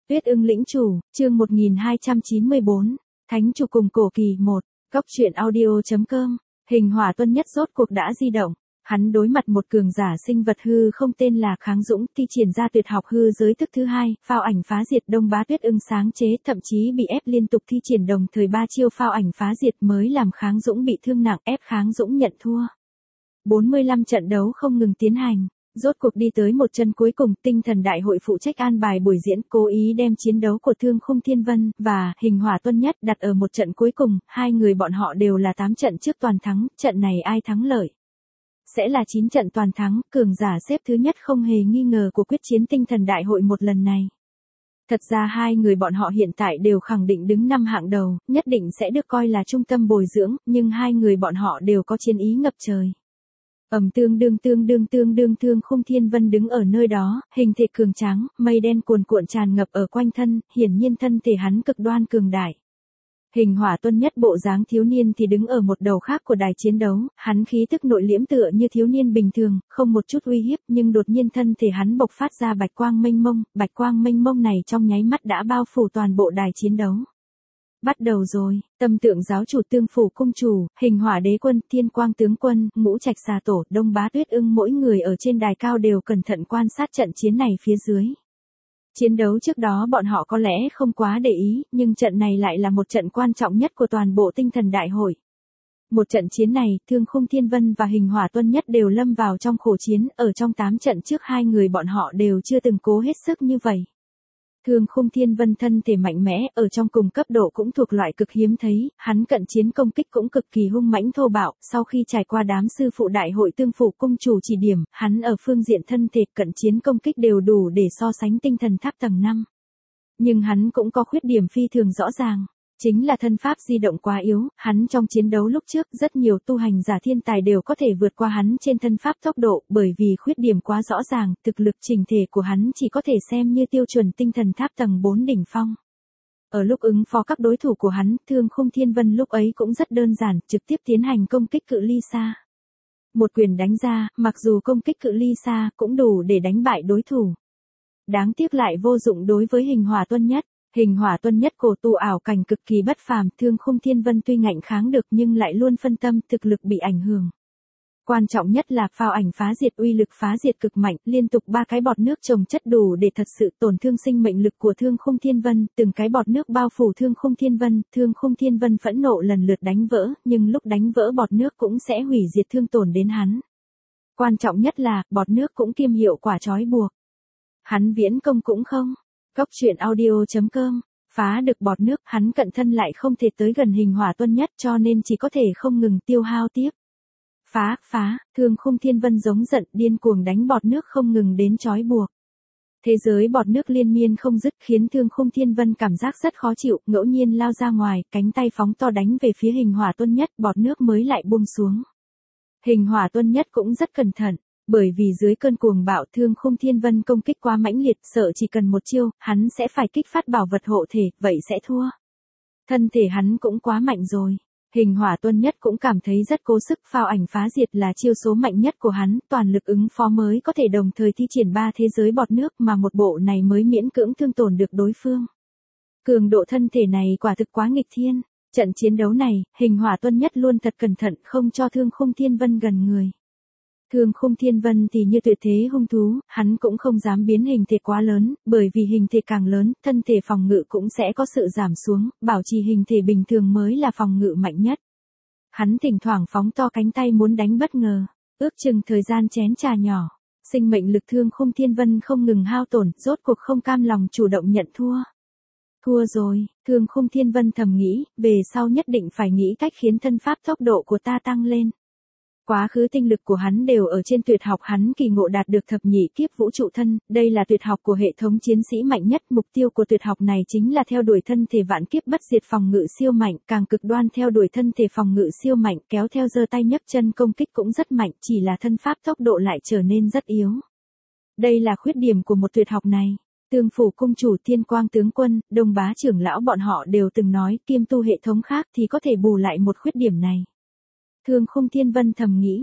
Tuyết ưng lĩnh chủ, chương 1294, Thánh chủ cùng cổ kỳ 1, Góc truyện audio.com, Hình hỏa tuân nhất rốt cuộc đã di động, hắn đối mặt một cường giả sinh vật hư không tên là Kháng Dũng, thi triển ra tuyệt học hư giới thức thứ hai, phao ảnh phá diệt đông bá tuyết ưng sáng chế, thậm chí bị ép liên tục thi triển đồng thời 3 chiêu phao ảnh phá diệt mới làm Kháng Dũng bị thương nặng, ép Kháng Dũng nhận thua. 45 trận đấu không ngừng tiến hành. Rốt cuộc đi tới một chân cuối cùng, tinh thần đại hội phụ trách an bài buổi diễn, cố ý đem chiến đấu của Thương Khung Thiên Vân và Hình Hỏa Tuân Nhất đặt ở một trận cuối cùng, hai người bọn họ đều là 8 trận trước toàn thắng, trận này ai thắng lợi sẽ là 9 trận toàn thắng, cường giả xếp thứ nhất không hề nghi ngờ của quyết chiến tinh thần đại hội một lần này. Thật ra hai người bọn họ hiện tại đều khẳng định đứng 5 hạng đầu, nhất định sẽ được coi là trung tâm bồi dưỡng, nhưng hai người bọn họ đều có chiến ý ngập trời. Tương đương Thương Khung Thiên Vân đứng ở nơi đó, hình thể cường tráng, mây đen cuồn cuộn tràn ngập ở quanh thân, hiển nhiên thân thể hắn cực đoan cường đại. Hình Hỏa Tuân Nhất bộ dáng thiếu niên thì đứng ở một đầu khác của đài chiến đấu, hắn khí tức nội liễm tựa như thiếu niên bình thường, không một chút uy hiếp, nhưng đột nhiên thân thể hắn bộc phát ra bạch quang mênh mông này trong nháy mắt đã bao phủ toàn bộ đài chiến đấu. Bắt đầu rồi, Tâm Tượng giáo chủ, Tương Phủ cung chủ, Hình Hỏa đế quân, Thiên Quang tướng quân, Ngũ Trạch xà tổ, Đông Bá Tuyết ưng mỗi người ở trên đài cao đều cẩn thận quan sát trận chiến này phía dưới. Chiến đấu trước đó bọn họ có lẽ không quá để ý, nhưng trận này lại là một trận quan trọng nhất của toàn bộ tinh thần đại hội. Một trận chiến này, Thương Khung Thiên Vân và Hình Hỏa Tuân Nhất đều lâm vào trong khổ chiến, ở trong 8 trận trước hai người bọn họ đều chưa từng cố hết sức như vậy. Thương Khung Thiên Vân thân thể mạnh mẽ, ở trong cùng cấp độ cũng thuộc loại cực hiếm thấy, hắn cận chiến công kích cũng cực kỳ hung mãnh thô bạo, sau khi trải qua đám sư phụ đại hội Tương Phủ cung chủ chỉ điểm, hắn ở phương diện thân thể cận chiến công kích đều đủ để so sánh tinh thần tháp tầng 5. Nhưng hắn cũng có khuyết điểm phi thường rõ ràng, chính là thân pháp di động quá yếu, hắn trong chiến đấu lúc trước rất nhiều tu hành giả thiên tài đều có thể vượt qua hắn trên thân pháp tốc độ, bởi vì khuyết điểm quá rõ ràng, thực lực chỉnh thể của hắn chỉ có thể xem như tiêu chuẩn tinh thần tháp tầng 4 đỉnh phong. Ở lúc ứng phó các đối thủ của hắn, Thương Khung Thiên Vân lúc ấy cũng rất đơn giản, trực tiếp tiến hành công kích cự ly xa. Một quyền đánh ra, mặc dù công kích cự ly xa cũng đủ để đánh bại đối thủ. Đáng tiếc lại vô dụng đối với Hình Hỏa Tuân Nhất. Hình Hỏa Tuân Nhất cổ tu ảo cảnh cực kỳ bất phàm, Thương Khung Thiên Vân tuy ngạnh kháng được nhưng lại luôn phân tâm, thực lực bị ảnh hưởng. Quan trọng nhất là phao ảnh phá diệt, uy lực phá diệt cực mạnh, liên tục 3 cái bọt nước chồng chất đủ để thật sự tổn thương sinh mệnh lực của Thương Khung Thiên Vân, từng cái bọt nước bao phủ Thương Khung Thiên Vân phẫn nộ lần lượt đánh vỡ, nhưng lúc đánh vỡ bọt nước cũng sẽ hủy diệt thương tổn đến hắn. Quan trọng nhất là, bọt nước cũng kiêm hiệu quả trói buộc. Hắn viễn công cũng không. Góc truyện audio.com, phá được bọt nước, hắn cận thân lại không thể tới gần Hình Hỏa Tuân Nhất cho nên chỉ có thể không ngừng tiêu hao tiếp. Phá, Thương Khung Thiên Vân giống giận, điên cuồng đánh bọt nước không ngừng đến trói buộc. Thế giới bọt nước liên miên không dứt khiến Thương Khung Thiên Vân cảm giác rất khó chịu, ngẫu nhiên lao ra ngoài, cánh tay phóng to đánh về phía Hình Hỏa Tuân Nhất, bọt nước mới lại buông xuống. Hình Hỏa Tuân Nhất cũng rất cẩn thận. Bởi vì dưới cơn cuồng bạo, Thương Khung Thiên Vân công kích quá mãnh liệt, sợ chỉ cần một chiêu, hắn sẽ phải kích phát bảo vật hộ thể, vậy sẽ thua. Thân thể hắn cũng quá mạnh rồi. Hình Hỏa Tuân Nhất cũng cảm thấy rất cố sức, phao ảnh phá diệt là chiêu số mạnh nhất của hắn, toàn lực ứng phó mới có thể đồng thời thi triển 3 thế giới bọt nước mà một bộ này mới miễn cưỡng thương tổn được đối phương. Cường độ thân thể này quả thực quá nghịch thiên. Trận chiến đấu này, Hình Hỏa Tuân Nhất luôn thật cẩn thận không cho Thương Khung Thiên Vân gần người. Thương Khung Thiên Vân thì như tuyệt thế hung thú, hắn cũng không dám biến hình thể quá lớn, bởi vì hình thể càng lớn, thân thể phòng ngự cũng sẽ có sự giảm xuống, bảo trì hình thể bình thường mới là phòng ngự mạnh nhất. Hắn thỉnh thoảng phóng to cánh tay muốn đánh bất ngờ, ước chừng thời gian chén trà nhỏ, sinh mệnh lực Thương Khung Thiên Vân không ngừng hao tổn, rốt cuộc không cam lòng chủ động nhận thua. Thua rồi, Thương Khung Thiên Vân thầm nghĩ, về sau nhất định phải nghĩ cách khiến thân pháp tốc độ của ta tăng lên. Quá khứ tinh lực của hắn đều ở trên tuyệt học hắn kỳ ngộ đạt được thập nhị kiếp vũ trụ thân, đây là tuyệt học của hệ thống chiến sĩ mạnh nhất, mục tiêu của tuyệt học này chính là theo đuổi thân thể vạn kiếp bất diệt phòng ngự siêu mạnh, càng cực đoan theo đuổi thân thể phòng ngự siêu mạnh, kéo theo giơ tay nhấc chân công kích cũng rất mạnh, chỉ là thân pháp tốc độ lại trở nên rất yếu. Đây là khuyết điểm của một tuyệt học này. Tương Phủ cung chủ, Thiên Quang tướng quân, Đông Bá trưởng lão bọn họ đều từng nói, kiêm tu hệ thống khác thì có thể bù lại một khuyết điểm này. Thương Khung Thiên Vân thầm nghĩ,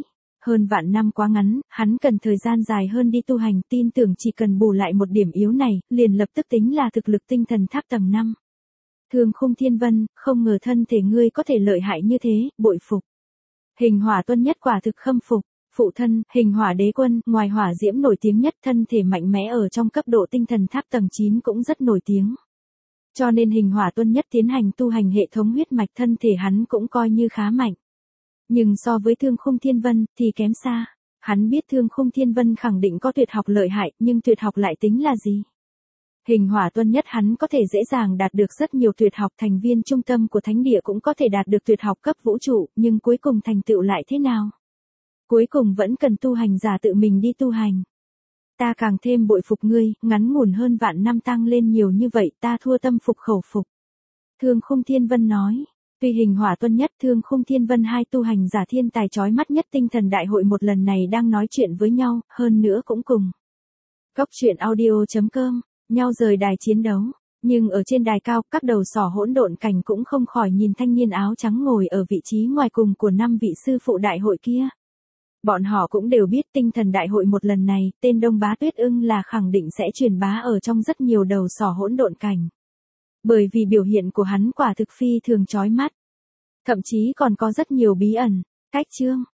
Hơn vạn năm quá ngắn, hắn cần thời gian dài hơn đi tu hành, tin tưởng chỉ cần bù lại một điểm yếu này, liền lập tức tính là thực lực tinh thần tháp tầng 5. Thương Khung Thiên Vân, không ngờ thân thể ngươi có thể lợi hại như thế, bội phục. Hình Hỏa Tuân Nhất quả thực khâm phục. Phụ thân, Hình Hỏa Đế Quân, ngoài hỏa diễm nổi tiếng nhất, thân thể mạnh mẽ ở trong cấp độ tinh thần tháp tầng 9 cũng rất nổi tiếng. Cho nên Hình Hỏa Tuân Nhất tiến hành tu hành hệ thống huyết mạch, thân thể hắn cũng coi như khá mạnh. Nhưng so với Thương Khung Thiên Vân, thì kém xa. Hắn biết Thương Khung Thiên Vân khẳng định có tuyệt học lợi hại, nhưng tuyệt học lại tính là gì? Hình Hỏa Tuân Nhất hắn có thể dễ dàng đạt được rất nhiều tuyệt học, thành viên trung tâm của thánh địa cũng có thể đạt được tuyệt học cấp vũ trụ, nhưng cuối cùng thành tựu lại thế nào? Cuối cùng vẫn cần tu hành giả tự mình đi tu hành. Ta càng thêm bội phục ngươi, ngắn ngủn hơn vạn năm tăng lên nhiều như vậy, ta thua tâm phục khẩu phục. Thương Khung Thiên Vân nói. Tuy Hình Hỏa Tuân Nhất, Thương Khung Thiên Vân hai tu hành giả thiên tài chói mắt nhất tinh thần đại hội một lần này đang nói chuyện với nhau, hơn nữa cũng cùng. Góc truyện audio.com, nhau rời đài chiến đấu. Nhưng ở trên đài cao, các đầu sỏ hỗn độn cảnh cũng không khỏi nhìn thanh niên áo trắng ngồi ở vị trí ngoài cùng của 5 vị sư phụ đại hội kia. Bọn họ cũng đều biết tinh thần đại hội một lần này, tên Đông Bá Tuyết Ưng là khẳng định sẽ truyền bá ở trong rất nhiều đầu sỏ hỗn độn cảnh. Bởi vì biểu hiện của hắn quả thực phi thường chói mắt. Thậm chí còn có rất nhiều bí ẩn. Cách chương.